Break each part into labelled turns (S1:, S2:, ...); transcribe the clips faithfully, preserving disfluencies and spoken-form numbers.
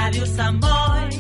S1: Radio Samboy.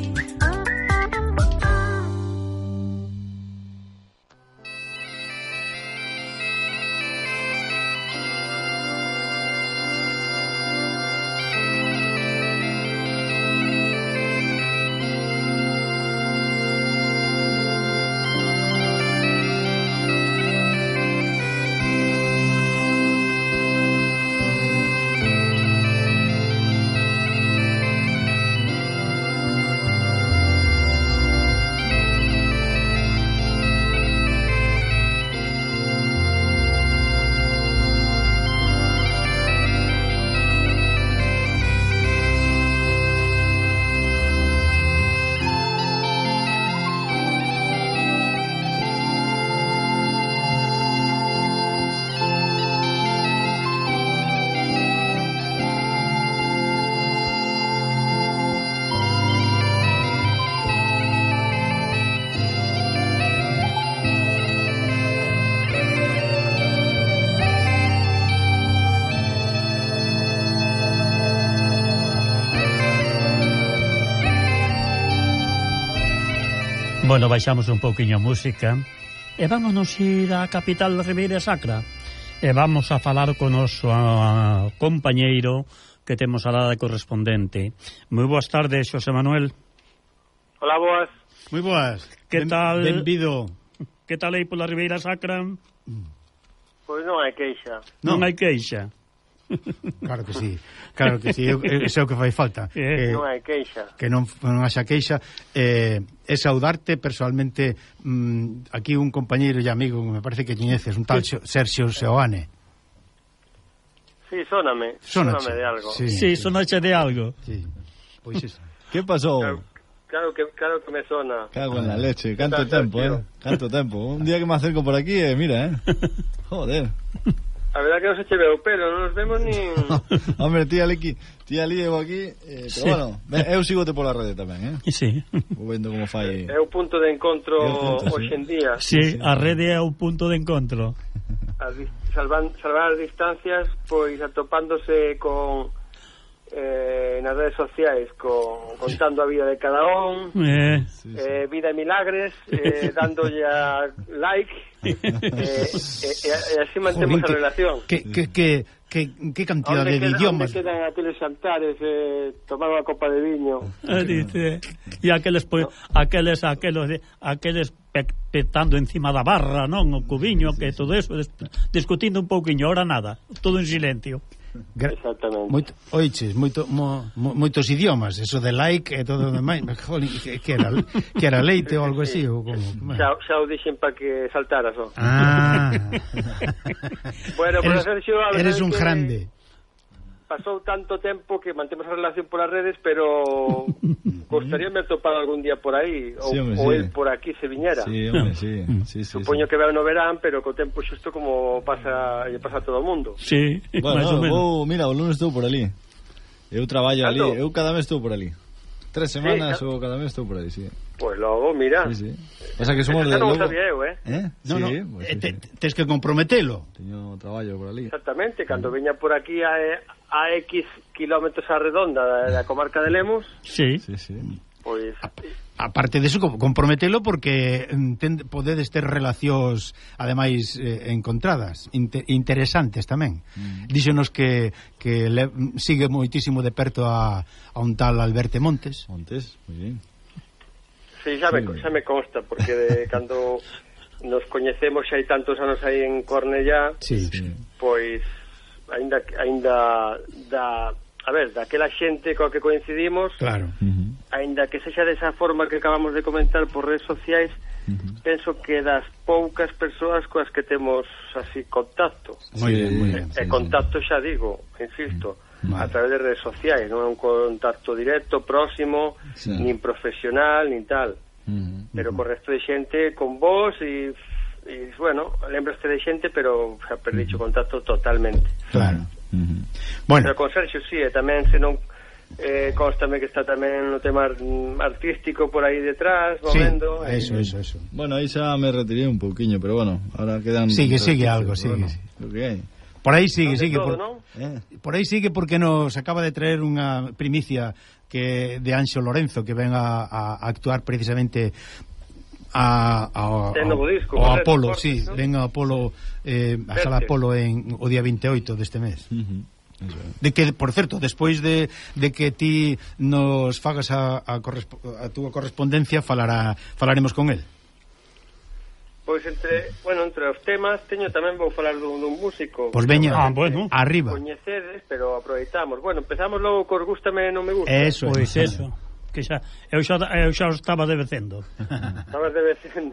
S2: Bueno, baixamos un pouquiño a música e vámonos ir á capital da Ribeira Sacra e vamos a falar con o noso a, compañeiro que temos a la de correspondente. Moi boas tardes, Xosé Manuel.
S3: Hola, boas.
S4: Moi boas.
S2: Que ben, tal?
S4: Benvido.
S2: Que tal aí pola Ribeira Sacra?
S3: Pois non hai queixa.
S2: Non, non hai queixa.
S4: Claro que sí, claro que sí, é o que fai falta.
S3: Eh, non hai queixa.
S4: Que non, non haxa queixa. Eh, é saudarte personalmente mmm, aquí un compañeiro e amigo, me parece que coñeces, un tal Sergio Seoane.
S3: Sí, sóname,
S4: sóname
S3: de algo.
S2: Sí, sí, sonache de algo.
S4: Sí. Pois eso.
S5: Que pasou?
S3: Claro, claro que claro que me sona.
S5: Cago en la leche, canto tempo, eh. Canto tempo. Un día que me acerco por aquí, eh, mira, eh. Joder.
S3: A verdad que non se che veo o pelo, non nos vemos ni...
S5: Hombre, tía Liki, tía Li, eu aquí, eh, pero sí. Bueno, eu sigote pola rede tamén, eh?
S2: Sí.
S5: Vou vendo como fai...
S3: É o punto de encontro hoxe en día.
S2: Sí, a rede é o punto de encontro.
S3: A, salvan, salvar as distancias, pois atopándose con... Eh, nas redes sociais con, contando a vida de cada un,
S2: eh,
S3: sí, sí. Eh, vida e milagres, eh, dándolle a like, eh, eh, e eh, así mantemos a relación.
S4: Que, que, que, que, que cantidad de queda, idiomas.
S3: Onde quedan aqueles xantares, eh, tomar unha copa de viño.
S2: Eh, dice, e aqueles, no. aqueles, aqueles, aqueles pe, petando encima da barra, non? O cubiño, que todo eso, discutindo un pouquiño, ahora nada, todo en silencio.
S3: Exactamente.
S4: Moito, oiches, moito, mo, mo, moitos idiomas, eso de like e todo o demais, que, que, era, que era leite ou algo así ou como.
S3: Xa, xa o dixen para que saltaras, ó.
S4: Ah.
S3: Bueno,
S4: eres,
S3: Sergio,
S4: eres un grande.
S3: Pasou tanto tempo que mantemos a relación polas redes, pero gostaríame topar algún día por aí, ou, sí, hombre, ou sí. El por aquí se viñera.
S5: Sí, hombre, sí. sí, sí
S3: Supoño
S5: sí.
S3: que veo no verán, pero co tempo xusto como pasa lle pasa a todo o mundo.
S2: Sí,
S5: bueno, no, vou, mira, o lunes estou por ali. Eu traballo ali, eu cada mes estou por ali. Tres semanas sí, ou cada mes estou por ali, sí.
S3: Pois pues logo, mira.
S5: Sí, sí. O sea que somos
S3: de
S5: non
S3: logo... sabía eu, eh?
S5: ¿Eh?
S4: No,
S5: sí,
S4: no,
S5: pues,
S4: eh,
S5: sí,
S4: te,
S5: sí.
S4: Tens que comprometelo.
S5: Teño traballo por ali.
S3: Exactamente, cando veña por aquí a, a X kilómetros a redonda da, da comarca de Lemos.
S2: Sí,
S5: sí, sí.
S3: Pois
S4: a, aparte de eso, comprometelo porque ten, podedes ter relacións ademais eh, encontradas, inter, interesantes tamén. Mm. Díxonos que que le, sigue moitísimo de perto a, a un tal Alberto Montes.
S5: Montes, moi bien.
S3: Sí, xa me, xa me consta, porque de, cando nos coñecemos xa hai tantos anos aí en Cornellá,
S4: sí, sí.
S3: Pois aínda aínda da, a ver, daquela xente coa que coincidimos,
S4: claro.
S3: Uh-huh. Aínda que sexa desa forma que acabamos de comentar por redes sociais, uh-huh. Penso que das poucas persoas coas que temos así contacto.
S4: Moi bien, moi bien.
S3: E, e contacto xa digo, insisto, uh-huh. A través de redes sociais, non é un contacto directo, próximo, sí. Nin profesional, nin tal. Uh-huh. Pero co resto de xente, con vos e, e bueno, lembraste de xente, pero xa perdicho uh-huh. Contacto totalmente.
S4: Claro.
S5: Uh-huh.
S4: Bueno.
S3: Pero con Sergio sí, e tamén se non eh, constame que está tamén no tema artístico por aí detrás, movendo.
S4: Sí, eso, eso, eso.
S5: Bueno, aí xa me retiré un pouquiño, pero bueno, ahora quedan...
S4: Sigue, sigue algo, sigue.
S5: Bueno,
S4: sí.
S5: Lo que hai.
S4: Por aí sigue, sigue
S3: todo,
S4: por,
S3: ¿no?
S4: eh, por aí sigue porque nos acaba de traer unha primicia que de Anxo Lorenzo que ven a, a actuar precisamente a, a,
S3: Ten novo disco,
S4: o
S3: correcto,
S4: Apolo,
S3: correcto,
S4: sí,
S3: ¿no?
S4: ven a Apolo eh, a Sala Apolo en o día veintioito deste mes.
S5: Uh -huh.
S4: De que, por certo, despois de, de que ti nos fagas a, a, a túa correspondencia falará, falaremos con él.
S3: Pois entre, bueno, entre os temas teño tamén vou falar dun, dun músico.
S4: Pois veña,
S2: ah, bueno.
S4: arriba.
S3: Coñecedes, pero aproveitamos. Bueno, empezamos logo cos gústame e non me gusta.
S4: Eso,
S2: Pois eso. Que xa, eu xa, eu xa os estaba debecendo.
S3: Estabas debecendo.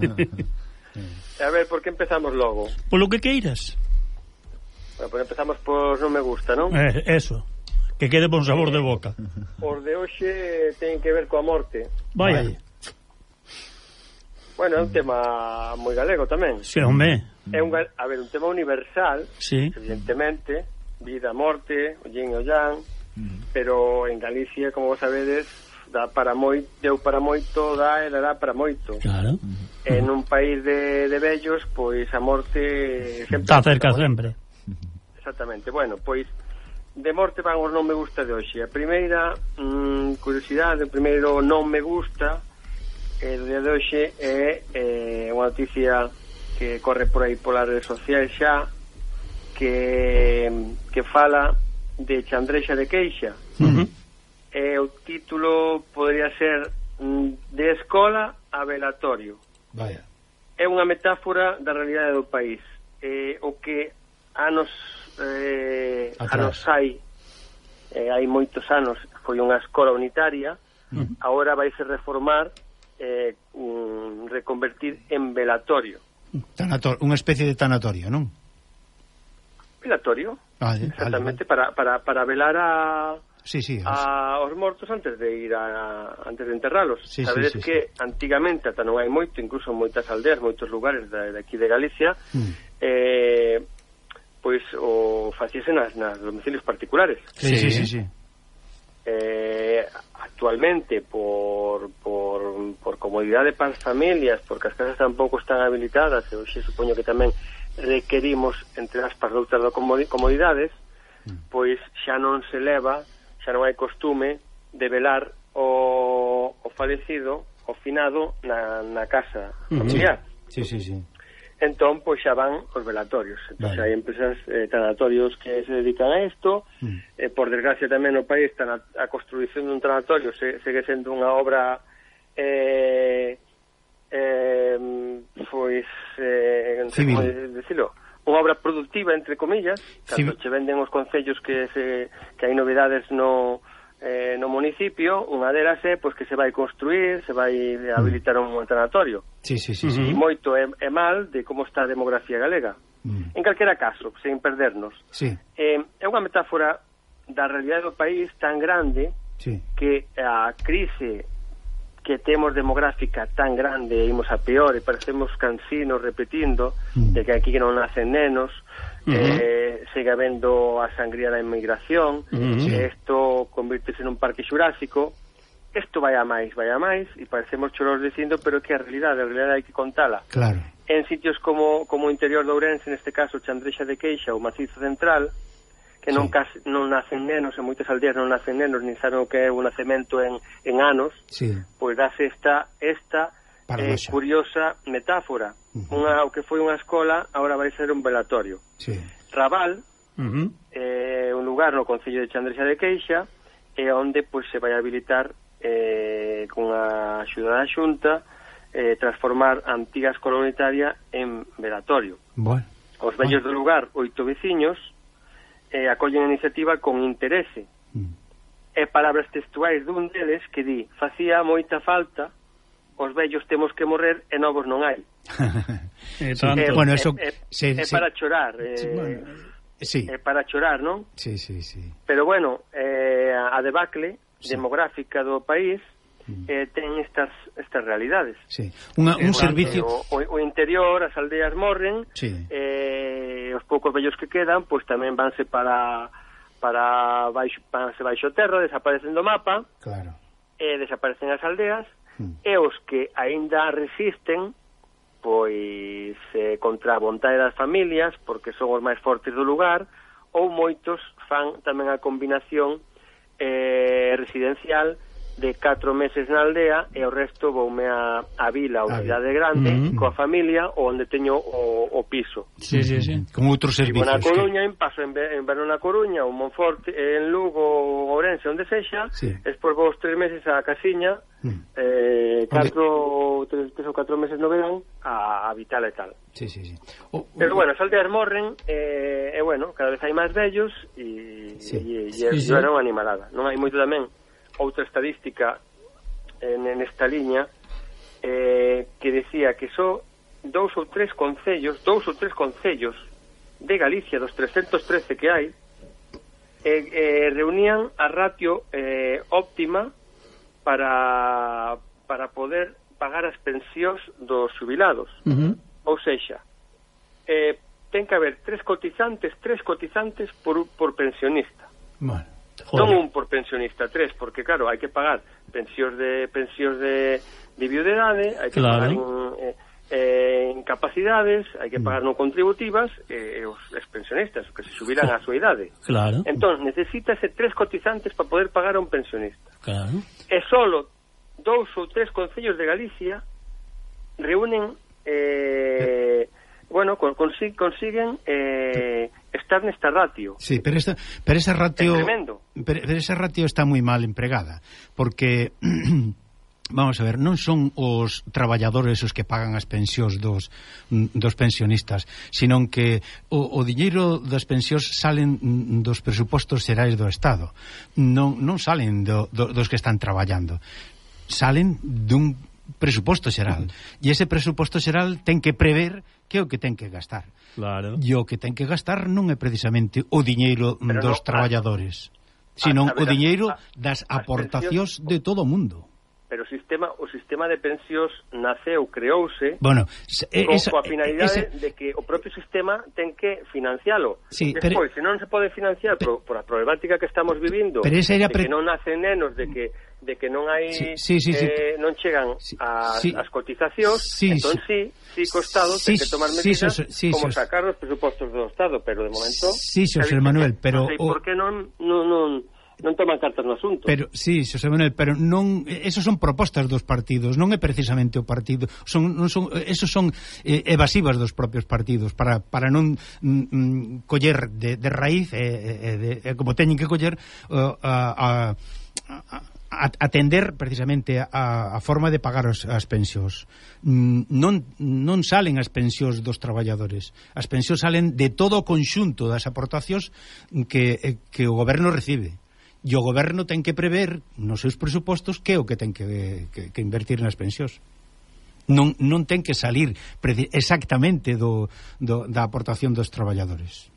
S3: A ver, por que empezamos logo?
S2: Polo que queiras.
S3: Bueno, pues empezamos por non me gusta, non?
S2: Eh, eso. Que quede bon sabor de boca.
S3: Os de hoxe teñen que ver coa morte.
S2: Vaya.
S4: Vaya.
S3: Bueno, é un tema moi galego tamén.
S2: Sí, home.
S3: É un, a ver, un tema universal,
S2: Sí.
S3: evidentemente, vida, morte, o yin e o yang, pero en Galicia, como vos sabedes, dá para moi, deu para moito, dá e dará para moito.
S2: Claro.
S3: En un país de, de vellos, pois a morte sempre
S2: Está cerca sempre.
S3: Exactamente. Bueno, pois de morte van os non me gusta de hoxe. A primeira mmm, curiosidade, o primeiro non me gusta eh, do día de hoxe é eh, unha noticia que corre por aí polas redes sociais xa que que fala de Chandrexa de Queixa.
S2: Uh -huh.
S3: E o título podría ser mm, de escola a velatorio.
S4: Vaya.
S3: É unha metáfora da realidade do país. Eh, o que anos eh, anos hai eh, hai moitos anos foi unha escola unitaria, uh -huh. Agora vaise reformar, eh, um, reconvertir en velatorio.
S4: Tanator, unha especie de tanatorio, non?
S3: Velatorio,
S4: Vale,
S3: exactamente,
S4: vale, vale.
S3: para, para, para velar a,
S4: sí, sí,
S3: a os mortos antes de ir a, antes de enterralos.
S4: Sí,
S3: Sabedes
S4: sí, sí,
S3: que sí. Antigamente ata non hai moito, incluso en moitas aldeas, moitos lugares de, de aquí de Galicia, mm. eh, pois o facíase nas, nas domicilios particulares.
S4: Sí, sí, sí, sí.
S3: Eh, actualmente por, por, por comodidade para as familias, porque as casas tampouco están habilitadas, e hoxe supoño que tamén requerimos, entre aspas, outras comodidades, mm. pois xa non se leva, xa non hai costume de velar o, o falecido, o finado na, na casa familiar.
S4: Sí, sí, sí.
S3: Entón, pois xa van os velatorios. Entón, vale. Hai empresas, eh, tanatorios que se dedican a isto. Mm. Eh, por desgracia tamén no país a, a construción dun tanatorio se, segue sendo unha obra eh, eh, pois eh, como decirlo, unha obra productiva, entre comillas, cando che venden os concellos que se que hai novedades no Eh, no municipio, unha delas é pois, que se vai construir, se vai habilitar un tanatorio.
S4: Sí, sí, sí,
S3: E
S4: sí.
S3: moito é, é mal de como está a demografía galega. Mm. En calquera caso, sen perdernos.
S4: Sí.
S3: Eh, é unha metáfora da realidade do país tan grande, sí, que a crise que temos demográfica tan grande, imos a peor e parecemos cansinos repetindo, mm. de que aquí non nacen nenos, uh -huh. eh, sigue habendo a sangría da inmigración, uh -huh. Isto convirtese nun parque xurásico, isto vai a máis, vai a máis, e parecemos choros dicindo, pero que a realidade, a realidade hai que contala.
S4: Claro.
S3: En sitios como, como o interior de Ourense, neste caso Chandrexa de Queixa, o Macizo Central, que non, sí, case, non nacen nenos, en moitas aldeas non nacen nenos, nin saben o que é un nacemento en, en anos, sí, pois dase esta, esta eh, curiosa metáfora. Uh -huh. Unha, o que foi unha escola, agora vai ser un velatorio. Sí. Raval, uh -huh. eh, un lugar no concello de Chandrexa de Queixa, é onde pois, se vai habilitar eh, con a axuda da Xunta eh, transformar a antiga escola unitaria en velatorio. Bueno. Os vellos bueno. do lugar, oito veciños, eh, acollen a iniciativa con interese. Mm. E palabras textuais dun deles que di: facía moita falta, os vellos temos que morrer e novos non hai.
S2: eh, eh,
S4: bueno, eso
S3: é,
S4: sí,
S3: é
S4: sí.
S3: para chorar, eh, sí, bueno, sí. É para chorar, non?
S4: Sí, sí, sí.
S3: Pero bueno, eh, a debacle sí. demográfica do país eh, ten estas estas realidades.
S4: Sí. Una, un eh, servicio
S3: o, o interior, as aldeas morren, sí. eh, os poucos vellos que quedan, pois pues, tamén vanse para para baixo, vanse baixo terra, desaparecen do mapa. Claro. E eh, desaparecen as aldeas, mm. e os que aínda resisten pois eh, contra a vontade das familias, porque son os máis fortes do lugar, ou moitos fan tamén a combinación eh, residencial de catro meses na aldea e o resto voume a, a vila ou cidade grande mm -hmm. coa familia ou onde teño o, o piso.
S2: Sí, sí, sí.
S4: Con outros servicios.
S3: Na Coruña, que... paso en, en verano na Coruña, ou Monforte, en Lugo, Ourense, onde sexa, sí. Despois vou os tres meses a Casiña, mm. eh, catro, tres, tres ou catro meses no verán, a, a Vital e tal.
S4: Sí, sí, sí.
S3: O, Pero o... bueno, as aldeas morren, e eh, eh, bueno, cada vez hai máis vellos, e sí. e, e, sí, e sí. Era unha animalada. Non hai moito tamén outra estadística en, en esta liña eh, que decía que só dous ou tres concellos, dous ou tres concellos de Galicia, dos trescentos trece que hai, eh, eh, reunían a ratio eh, óptima para para poder pagar as pensións dos xubilados. Uh -huh. Ou sexa, eh, ten que haber tres cotizantes, tres cotizantes por, por pensionista.
S4: Bueno.
S3: Non un por pensionista, tres, porque claro, hai que pagar pensións de pensións de, de viudedade, hai que claro. pagar un, eh, eh, incapacidades, hai que pagar non contributivas e eh, os pensionistas que se subiran á súa idade.
S2: Claro.
S3: Entón, necesítase tres cotizantes para poder pagar a un pensionista.
S2: Claro.
S3: E solo dous ou tres concellos de Galicia reúnen eh, bueno, consiguen, consiguen eh, estar nesta ratio.
S4: Sí, pero esta, pero esa ratio, pero, pero esa ratio está moi mal empregada, porque vamos a ver, non son os traballadores os que pagan as pensións dos dos pensionistas, sino que o, o diñeiro das pensións salen dos presupostos xerais do Estado. Non non salen do, do, dos que están traballando. Salen dun presuposto xeral. E ese presuposto xeral ten que prever que é o que ten que gastar.
S2: Claro.
S4: E o que ten que gastar non é precisamente o diñeiro pero dos no, traballadores, sino o diñeiro das aportacións de todo o mundo.
S3: Pero o sistema o sistema de pensións naceu, creouse
S4: bueno,
S3: con, esa, coa finalidade ese... de que o propio sistema ten que financialo.
S4: Sí,
S3: despois,
S4: pero...
S3: se non se pode financiar pero... por, por a problemática que estamos vivindo,
S4: pero esa era
S3: de
S4: pre...
S3: que non nacen nenos, de que de que non hai
S4: sí, sí, sí,
S3: eh,
S4: sí.
S3: non chegan
S4: sí,
S3: as,
S4: sí.
S3: as cotizacións,
S4: sí,
S3: entón sí, sí, co Estado
S4: sí,
S3: ten que tomar medidas
S4: sí, sí,
S3: como
S4: sí,
S3: sacar os presupostos do Estado, pero de momento
S4: sí, Xosé Manuel, pero
S3: non sei por que non non non non toman cartas no asunto.
S4: Pero sí, Xosé Manuel, pero non, esos son propostas dos partidos, non é precisamente o partido, son non son esos son eh, evasivas dos propios partidos para para non mm, coller de, de raíz e eh, eh, como teñen que coller uh, a, a, a atender precisamente a, a forma de pagar os, as pensións. Non non salen as pensións dos traballadores. As pensións salen de todo o conxunto das aportacións que que o goberno recibe. E o goberno ten que prever nos seus presupostos que é o que ten que, que, que invertir nas pensións. Non, non ten que salir exactamente do, do, da aportación dos traballadores.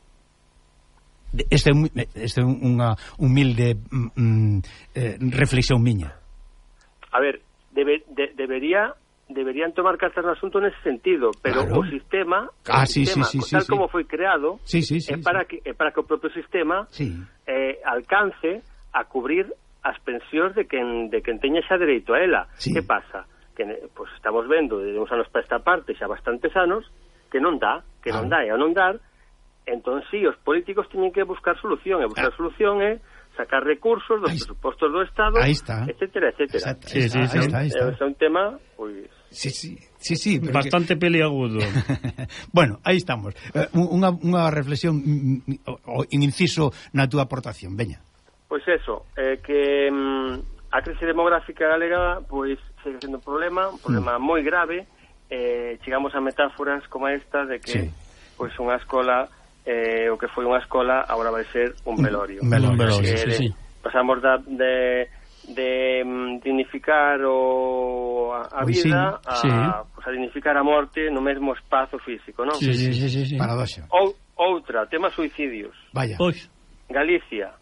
S4: Este é unha humilde mm, eh, reflexión miña.
S3: A ver, debe, de, debería deberían tomar cartas no asunto nese sentido, pero claro. o sistema,
S4: ah,
S3: o
S4: sí,
S3: sistema
S4: sí, sí,
S3: tal
S4: sí,
S3: como
S4: sí.
S3: foi creado,
S4: sí, sí, sí,
S3: é para
S4: sí.
S3: que é para que o propio sistema
S4: sí.
S3: eh, alcance a cubrir as pensións de quen de quen teña xa dereito a ela.
S4: Sí.
S3: Que pasa? Que pues, estamos vendo de uns anos para esta parte, xa bastantes anos, que non dá, que ah. non dá e ao non dar, entón sí, os políticos teñen que buscar solución, e buscar ah. solución é sacar recursos dos ahí presupostos do Estado, etcétera, etcétera.
S4: Exacto, sí, sí, sí, está, está.
S3: É un tema, pois...
S4: Sí, sí, sí, sí,
S2: bastante que... peliagudo.
S4: Bueno, aí estamos. Uh, unha, unha reflexión, o uh, inciso na túa aportación, veña.
S3: Pois eso, eh, que um, a crise demográfica galega pois segue sendo un problema, un problema mm. moi grave. Eh, chegamos a metáforas como esta de que sí. pois unha escola, eh, o que foi unha escola agora vai ser un velorio.
S4: Un velorio,
S2: velorio
S4: sí,
S2: sí,
S4: sí, sí.
S2: Pasamos
S3: da, de, de um, dignificar o, a, a vida a,
S4: sí.
S3: pues, a dignificar a morte no mesmo espazo físico, non?
S4: Sí, sí, sí, sí, sí. Paradoxa.
S3: Ou, outra, tema suicidios.
S4: Vaya.
S2: Pois.
S3: Galicia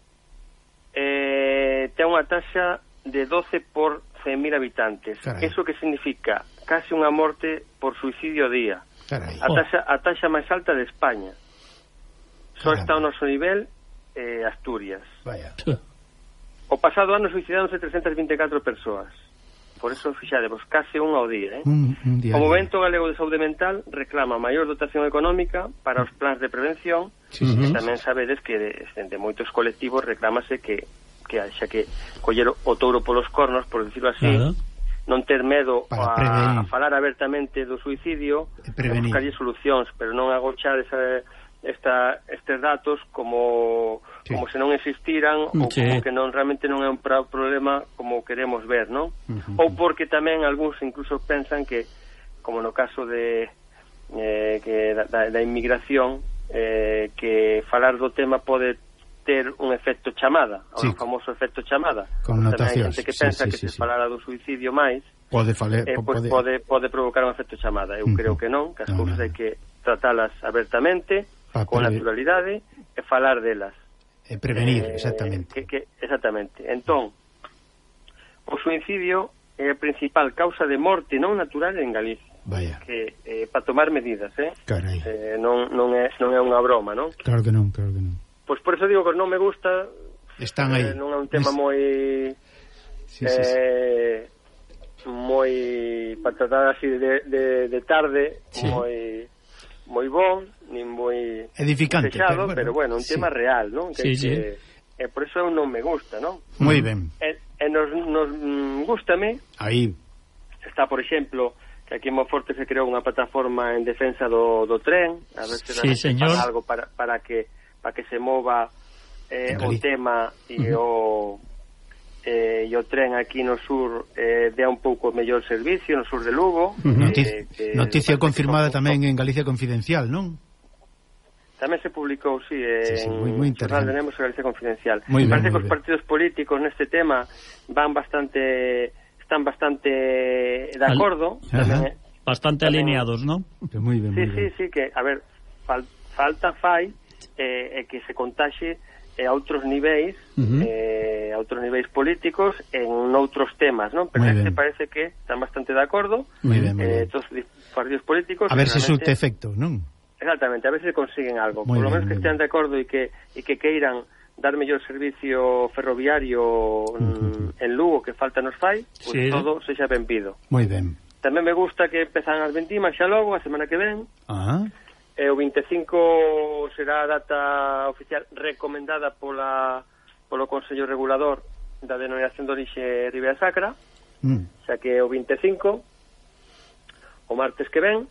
S3: eh, ten unha taxa de doce por cen mil habitantes. Carai. Eso que significa case unha morte por suicidio a día.
S4: Carai.
S3: A taxa, a taxa máis alta de España. Só está o noso nivel eh, Asturias.
S4: Vaya.
S3: O pasado ano suicidáronse trescentas vinte e catro persoas. por eso fixadevos, case un ao día, eh?
S4: Un, un día
S3: o Movemento Galego de Saúde Mental reclama maior dotación económica para os plans de prevención,
S4: sí, sí,
S3: e
S4: sí.
S3: tamén sabedes que de, de moitos colectivos reclámase que que xa que coller o touro polos cornos, por decirlo así, claro. non ter medo a, a falar abertamente do suicidio, e buscarlle solucións, pero non agochar esa Esta, estes datos como sí. como se non existiran ou sí. como que non realmente non é un problema como queremos ver, non? Uh-huh. Ou porque tamén algúns incluso pensan que, como no caso de eh, que da, da inmigración, eh, que falar do tema pode ter un efecto chamada, sí. o famoso efecto chamada.
S4: Connotacións.
S3: Tamén hai xente que pensa sí, sí, que sí, se sí. falara do suicidio máis
S4: pode, fale,
S3: eh, pues pode... pode pode provocar un efecto chamada. Eu uh-huh. creo que non, que as no, cousas no. hai que tratalas abertamente, ah, con naturalidade, e falar delas.
S4: E prevenir, eh, exactamente.
S3: Que, que, exactamente. Entón, o suicidio é a principal causa de morte non natural en Galicia.
S4: Vaya.
S3: Que, eh, para tomar medidas, eh?
S4: Carai.
S3: Eh, non, non, é, non é unha broma, non?
S4: Claro que non, claro que non.
S3: Pois por eso digo que non me gusta.
S4: Están aí.
S3: Eh, non é un tema es... moi... Sí, sí, eh, sí. moi... para tratar así de, de, de tarde, sí. moi... moi bon, nin moi
S4: edificante,
S3: fechado,
S4: pero,
S3: pero bueno,
S4: bueno,
S3: un
S4: sí.
S3: tema real, non? Que,
S4: sí, sí.
S3: que e por eso non me gusta, non?
S4: Moi ben.
S3: E, e nos, nos gústame.
S4: Aí
S3: está, por exemplo, que aquí en Monforte se creou unha plataforma en defensa do, do tren, a ver se
S2: sí, señor.
S3: algo para, para que para que se mova eh, o tema e uh-huh. o Eh, e o tren aquí no sur eh, dea un pouco mellor servicio no sur de Lugo.
S4: uh-huh. Noticia, eh, noticia confirmada tamén en Galicia Confidencial, non?
S3: Tamén se publicou, sí, en
S4: sí, sí, moi, moi
S3: Jornal de Nemos e Galicia Confidencial.
S4: Muy
S3: Parece
S4: bien,
S3: que os partidos políticos neste tema van bastante están bastante de acordo.
S2: Al...
S3: tamén,
S2: bastante
S3: tamén,
S2: alineados, non?
S4: Moi ben,
S3: sí,
S4: moi
S3: sí,
S4: ben.
S3: sí, que, a ver, fal, falta fai eh, eh, que se contaxe e a outros niveis uh-huh. eh, a outros niveis políticos en outros temas, non? Pero este parece que están bastante de acordo
S4: ben,
S3: eh, todos os partidos políticos
S4: a ver se surte efecto, non?
S3: Exactamente, a ver se consiguen algo
S4: muy
S3: por lo
S4: bien,
S3: menos que estean de acordo e que, e que queiran dar mellor servicio ferroviario uh-huh. en Lugo que falta nos fai, pues sí. todo sexa benvido.
S4: Moi ben.
S3: Tamén me gusta que empezan as vendimas xa logo, a semana que ven.
S4: Ah.
S3: E o vinte e cinco será a data oficial recomendada pola polo Consello Regulador da Denominación de Orixe Ribera Sacra, mm. xa que o vinte e cinco, o martes que ven,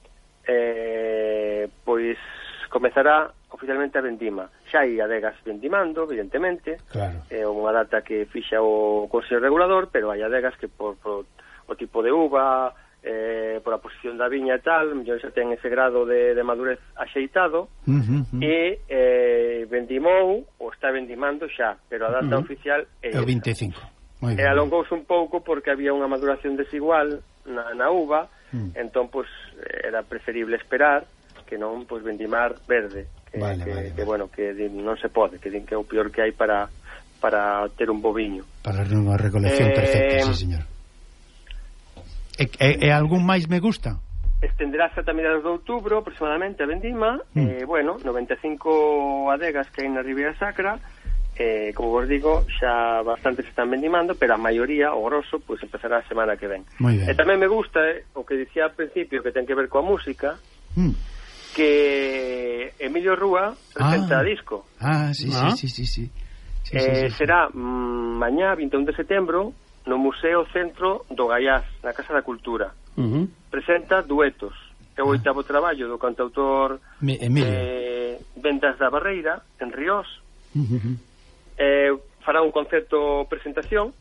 S3: eh, pois comezará oficialmente a vendima. Xa hai adegas vendimando, evidentemente,
S4: claro.
S3: É unha data que fixa o Consello Regulador, pero hai adegas que por, por o tipo de uva, eh, por a posición da viña e tal, mellor xa ten ese grado de, de madurez axeitado, uh -huh, uh -huh. e eh, vendimou, ou está vendimando xa, pero a data uh -huh. oficial é
S4: o vinte e cinco. Muy
S3: e alongouse un pouco porque había unha maduración desigual na, na uva, uh -huh. entón, pues, era preferible esperar que non, pues, vendimar verde, que,
S4: vale,
S3: que,
S4: vale,
S3: que
S4: vale.
S3: bueno, que non se pode, que din que é o pior que hai para, para ter un boviño.
S4: Para unha recolección eh... perfecta, sí, señor. E, e, e algún máis me gusta?
S3: Estenderás ata mediados de outubro aproximadamente a vendima, mm. eh, bueno, noventa e cinco adegas que hai na Ribeira Sacra, eh, como vos digo, xa bastantes están vendimando, pero a maioría, o grosso, pues empezará a semana que ven. E tamén me gusta eh, o que dicía al principio, que ten que ver coa música, mm. que Emilio Rúa presenta
S4: ah.
S3: disco.
S4: Ah, sí, ah. sí, sí, sí, sí. sí,
S3: eh,
S4: sí, sí, sí.
S3: Será mm, mañá, vinte e un de setembro, no Museo Centro do Gaiás, na Casa da Cultura. Uh -huh. Presenta duetos. É o oitavo traballo do cantautor eh, Vendas da Barreira, en Ríos. Uh -huh. eh, fará un concerto presentación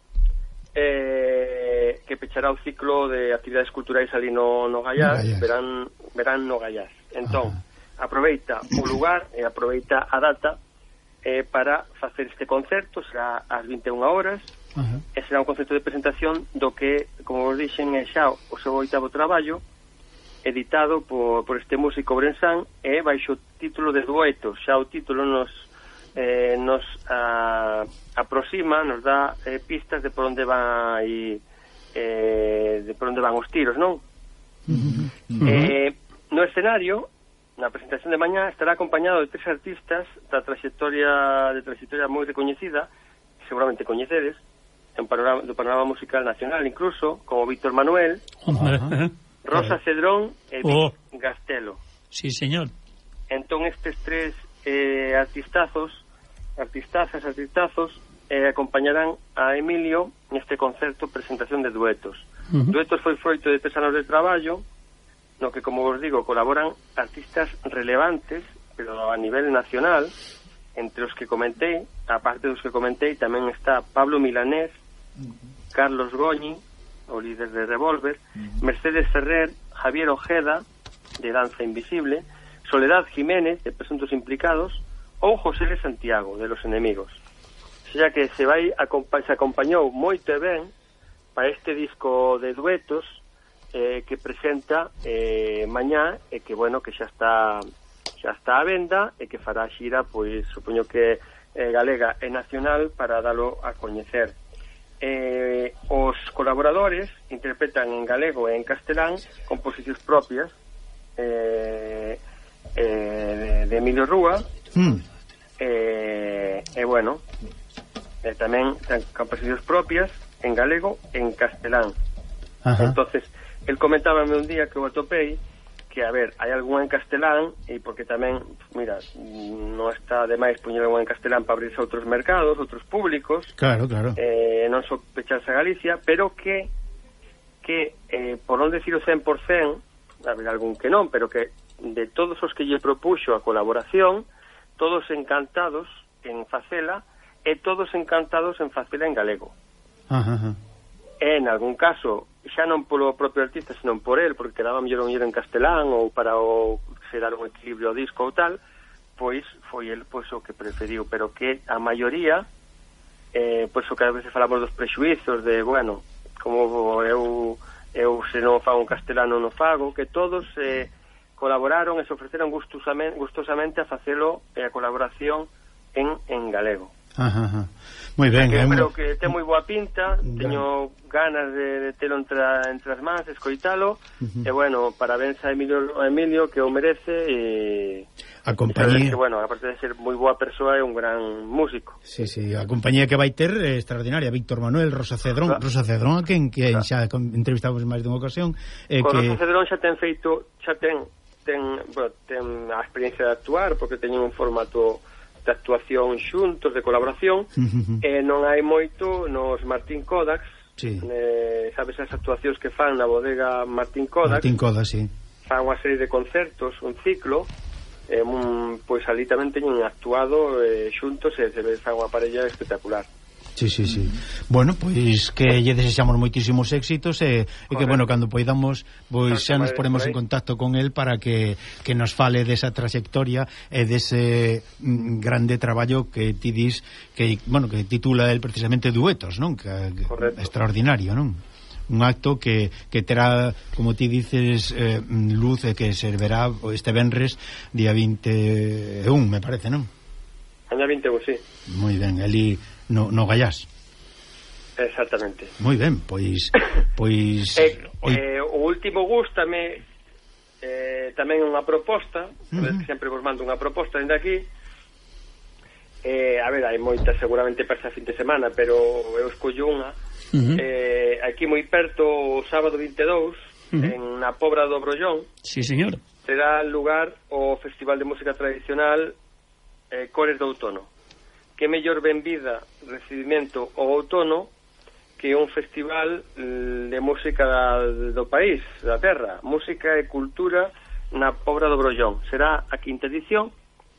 S3: eh, que pechará o ciclo de actividades culturais ali no, no Gaiás, no Gaiás. Verán, verán no Gaiás. Entón, uh-huh. aproveita o lugar e aproveita a data eh, para facer este concerto. Será ás vinte e unha horas. Uh-huh. E será un concerto de presentación do que, como vos dixen, é xa o seu oitavo traballo, editado por, por este músico brensán, e baixo o título de Duetos. Xa o título nos eh, nos a, aproxima, nos dá eh, pistas de por onde van aí, eh, de por onde van os tiros, non? Uh-huh. Uh-huh. Eh, no escenario, na presentación de mañá, estará acompañado de tres artistas da trayectoria de trayectoria moi recoñecida, que seguramente coñecedes, en panorama, do panorama musical nacional, incluso, como Víctor Manuel, uh-huh. Rosa Cedrón e Vic oh. Gastelo.
S2: Sí, señor.
S3: Entón, estes tres eh, artistazos, artistazas, artistazos, eh, acompañarán a Emilio neste concerto presentación de duetos. Uh-huh. Duetos foi froito de tres anos de traballo, no que, como vos digo, colaboran artistas relevantes, pero a nivel nacional, entre os que comentei, aparte dos que comentei, tamén está Pablo Milanés, Carlos Goñi, o líder de Revolver, Mercedes Ferrer, Javier Ojeda, de Danza Invisible, Soledad Jiménez, de Presuntos Implicados, ou José de Santiago, de Los Enemigos. O sea que se vai se acompañou moito e ben para este disco de duetos eh, que presenta eh, mañá e que, bueno, que xa está xa está a venda e que fará xira, pois, supoño que eh, galega e nacional para dalo a coñecer. Eh, os colaboradores interpretan en galego e en castelán composicións propias eh, eh, de Emilio Rúa mm. eh, e bueno eh, tamén ten composicións propias en galego e en castelán. Ajá. Entonces el comentábame un día que o atopei que, a ver, hai algún en castelán e porque tamén, mira, non está de máis poñer algún en castelán para abrirse a outros mercados, outros públicos.
S4: Claro, claro.
S3: Eh, non só pecharse a Galicia, pero que, que eh, por non decir o cen por cen, a ver, algún que non, pero que de todos os que lle propuxo a colaboración, todos encantados en facela e todos encantados en facela en galego.
S4: Ajá, ajá.
S3: E, en algún caso, xa non polo propio artista, senón por el, porque quedaba mellor un en castelán ou para o se dar un equilibrio ao disco ou tal, pois foi el pois, o que preferiu, pero que a maioría eh, pois o que a veces falamos dos prexuizos de, bueno, como eu eu se non fago un castelano non fago, que todos eh, colaboraron e se ofreceron gustosamente, gustosamente a facelo e a colaboración en, en galego.
S4: Ajá, ajá. Moi ben,
S3: que, pero muy... que ten moi boa pinta, teño ganas de, de telo entre, entre as mans, escoitalo, uh-huh. e bueno, parabéns a Emilio, a Emilio que o merece e
S4: a compañía
S3: que, bueno, aparte de ser moi boa persoa, é un gran músico.
S4: Sí, sí, a compañía que vai ter é extraordinaria, Víctor Manuel, Rosa Cedrón, claro. Rosa Cedrón, a quen que claro. xa entrevistamos máis dunha ocasión,
S3: eh, con que... Rosa Cedrón xa ten feito, xa ten ten, bueno, ten a experiencia de actuar, porque teñen un formato de actuación xuntos, de colaboración, uh-huh. e non hai moito nos Martín Kodaks, sí. eh, sabes as actuacións que fan na bodega Martín Kodaks,
S4: Martín Kodaks, sí.
S3: Fan unha serie de concertos, un ciclo, eh, un, pois ali tamén teñen actuado eh, xuntos e se ve fan unha parella espectacular.
S4: Sí, sí, sí. Bueno, pois que lle desexamos moitísimos éxitos e, e que, bueno, cando poidamos pois xa nos ponemos en contacto con el para que, que nos fale desa trayectoria e dese mm, grande traballo que ti dis que, bueno, que titula el precisamente Duetos, non? Que, que extraordinario, non? Un acto que, que terá, como ti dices, eh, luz e que se verá este venres día vinte e un, me parece, non?
S3: Día vinte e un, sí.
S4: Moi ben, ali no, no Gallás.
S3: Exactamente.
S4: Moi ben, pois pois
S3: eh, eh, o último gústame eh, tamén unha proposta, uh-huh. que sempre vos mando unha proposta dende aquí. Eh, a ver, hai moitas seguramente para esta fin de semana, pero eu escollo unha. Uh-huh. Eh, aquí moi perto o sábado vinte e dous, uh-huh. en na Pobra do Brollón.
S2: Sí, señor.
S3: Será lugar o Festival de Música Tradicional eh, Cores do Outono. Que mellor benvida recibimento ao outono que un festival de música da, do país, da terra, música e cultura na Pobra do Brollón. Será a quinta edición.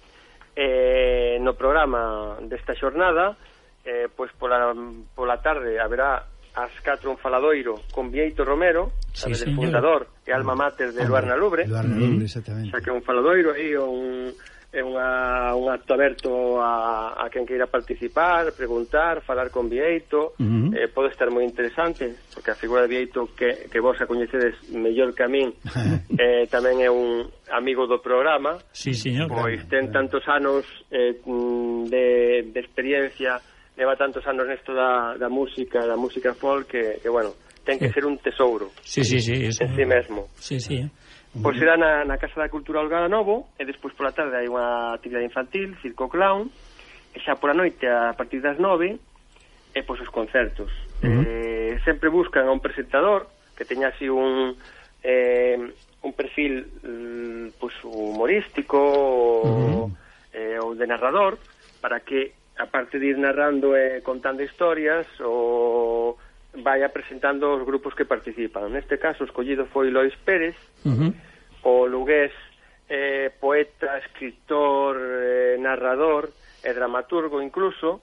S3: Eh, no programa desta xornada, eh, pois pola, pola tarde haberá ás catro un faladoiro con Vieito Romero, sí, del fundador e alma mater de Luarna Lubre.
S4: Luarna Lubre, exactamente.
S3: Xa que un faladoiro aí, un é unha, un acto aberto a, a quen queira participar, preguntar, falar con Vieito. Uh-huh. eh, pode estar moi interesante, porque a figura de Vieito que, que vos a coñecedes mellor que a min, eh, tamén é un amigo do programa.
S2: Sí, señor.
S3: Pois ten tantos anos eh, de, de experiencia, leva tantos anos nesto da, da música, da música folk, que, que bueno, ten que ser un tesouro.
S2: Sí, sí, sí, eso.
S3: En sí mesmo.
S2: Sí, sí.
S3: Pois será na, na Casa da Cultura Olgada Novo, e despois pola tarde hai unha actividade infantil, circo clown, e xa pola noite a partir das nove e pois os concertos. Uh-huh. Eh, sempre buscan a un presentador que teña así un eh, un perfil pois humorístico uh-huh. eh, ou de narrador, para que aparte de ir narrando e contando historias, o vaya presentando os grupos que participan. Neste caso, o escollido foi Lois Pérez, uh-huh. o lugués eh, poeta, escritor, eh, narrador e dramaturgo incluso,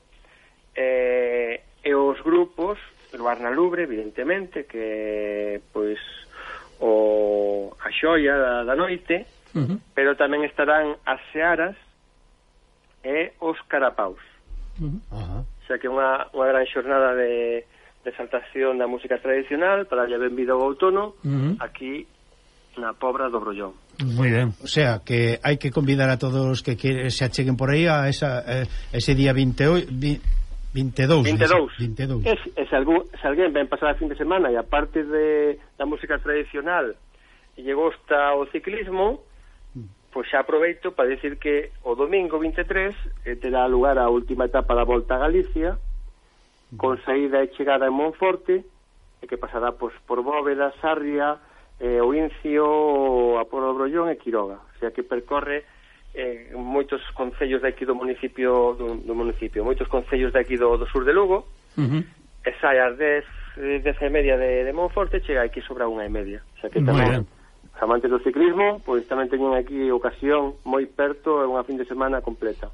S3: eh, e os grupos, Luar na Lubre, evidentemente, que pois o a xoia da, da noite, uh-huh. pero tamén estarán as Searas e os Carapaus. Uh-huh. Xa que unha, unha gran xornada de, de exaltación da música tradicional para darlle benvido ao outono, uh-huh. aquí na Pobra do Brollón.
S4: Moi ben. O sea, que hai que convidar a todos que, que se acheguen por aí a esa, eh, ese día veintiocho, veintidós.
S3: veintidós. veintidós. Es, es algún, se alguén ven pasar a fin de semana e aparte de da música tradicional e lle gosta o ciclismo, pois xa aproveito para decir que o domingo vinte e tres eh, terá lugar a última etapa da Volta a Galicia, con saída e chegada en Monforte, e que pasará pois, por Bóveda, Sarria, eh, Oincio, a Pobra do Brollón e Quiroga. O sea que percorre eh, moitos concellos de aquí do municipio do, do municipio, moitos concellos de aquí do, do sur de Lugo, uh-huh. e sai ás dez, dez e media de, de Monforte, chega aquí sobre a unha e media. O sea que tamén os amantes do ciclismo, pois tamén teñen aquí ocasión moi perto, é unha fin de semana completa.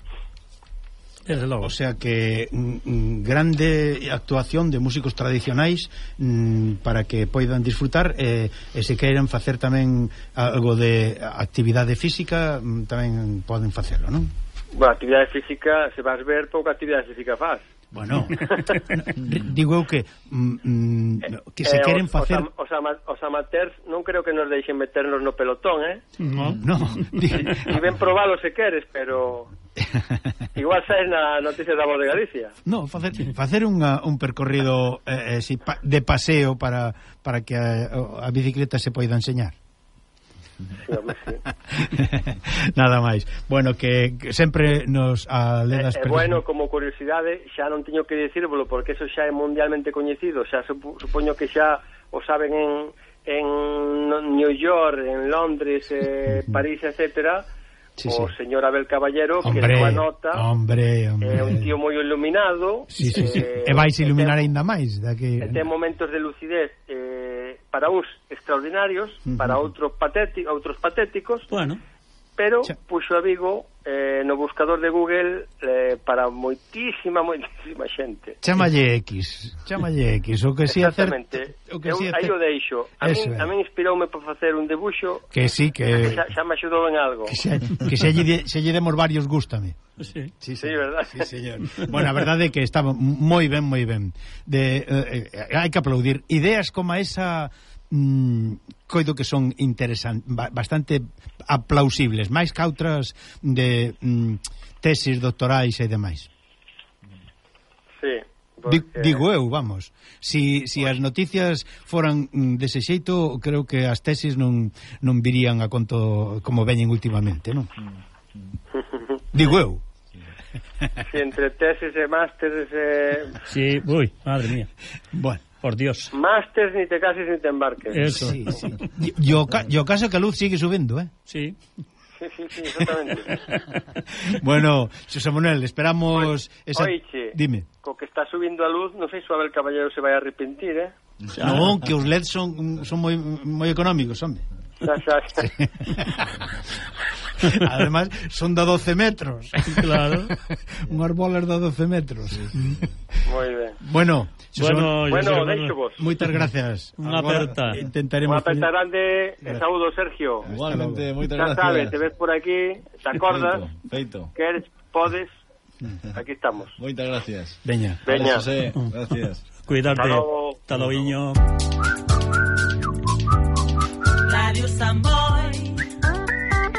S4: O sea que mm, grande actuación de músicos tradicionais mm, para que poidan disfrutar eh, e se queiran facer tamén algo de actividade física mm, tamén poden facelo, non?
S3: Bueno, actividade física, se vas ver, pouca actividade física faz.
S4: Bueno, digo eu que mm, que se
S3: eh,
S4: queren
S3: os,
S4: facer
S3: os, ama, os amateurs non creo que nos deixen meternos no pelotón, eh?
S4: No, no.
S3: Si, si ven probalo se queres, pero igual saes na noticia da Voz de Galicia.
S4: No, facer, facer unha, un percorrido eh, eh, de paseo para, para que a, a bicicleta se poida enseñar.
S3: Sí, hombre, sí.
S4: Nada máis. Bueno, que, que sempre nos aledas
S3: eh, eh, bueno, como curiosidade, xa non teño que dicírvolo porque eso xa é mundialmente coñecido, xa supo, supoño que xa o saben en, en New York, en Londres, eh, París, etcétera. Sí, o sí. Señor Abel Caballero, hombre, que a nota
S4: hombre, hombre.
S3: É un tío moi iluminado,
S4: sí, sí, sí. Eh, e vais iluminar aínda máis daqui...
S3: ten momentos de lucidez eh, para uns extraordinarios, uh-huh. para outros patéticos, outros patéticos,
S2: bueno.
S3: pero
S2: Ch-
S3: puxo a Vigo eh, no buscador de Google eh, para moitísima, moitísima xente.
S4: Chámalle X, chámalle X, o que si é certo.
S3: O que si é aí o deixo. A min, a min inspiroume para facer un debuxo
S4: que sí, que...
S3: que xa, xa me axudou en algo.
S4: Que xa, que xa, lle, xa lle demos varios gústame.
S2: Sí,
S3: sí, sí, verdad.
S4: Sí, señor. Bueno, a verdade é que estaba moi ben, moi ben. De, eh, hai que aplaudir. Ideas como esa... Mm, coido que son interesantes, bastante aplausibles, máis que outras de mm, tesis doctorais e demais.
S3: Sí,
S4: porque... Digo eu, vamos. Si, si as noticias foran mm, dese xeito, creo que as tesis non, non virían a conto como veñen últimamente, non? Digo eu.
S3: Si entre tesis e másteres e...
S2: Sí, ui, madre mía.
S4: Bueno.
S2: Por Dios.
S3: Másters ni te cases ni te embarques.
S2: Eso.
S4: Sí, sí. Yo, yo caso que a luz sigue subindo, ¿eh?
S2: Sí.
S3: Sí, sí, sí, exactamente.
S4: Bueno, Xosé Manuel, esperamos...
S3: Esa... Oiche,
S4: dime.
S3: Co que está subindo a luz, non sei se Abel Caballero se vai a arrepentir, eh?
S4: Non, que os L E D son, son moi, moi económicos, hombre.
S3: Xa, xa, xa.
S4: Sí. Además, son de doce metros.
S2: Claro.
S4: Unhas bolas de doce metros.
S3: Moi ben.
S4: Bueno,
S2: bueno,
S3: son... bueno deixo vos.
S4: Moitas gracias.
S2: Unha aperta.
S3: Intentaremos... Unha aperta grande. E saúdo, Sergio.
S5: Igualmente, moitas gracias.
S3: Ya sabes, te ves por aquí, te acordas.
S5: Feito.
S3: Que eres, podes. Aquí estamos.
S5: Moitas gracias.
S4: Veña.
S3: Veña.
S5: José, gracias.
S2: Cuidarte. Hasta logo. Radio Sambo.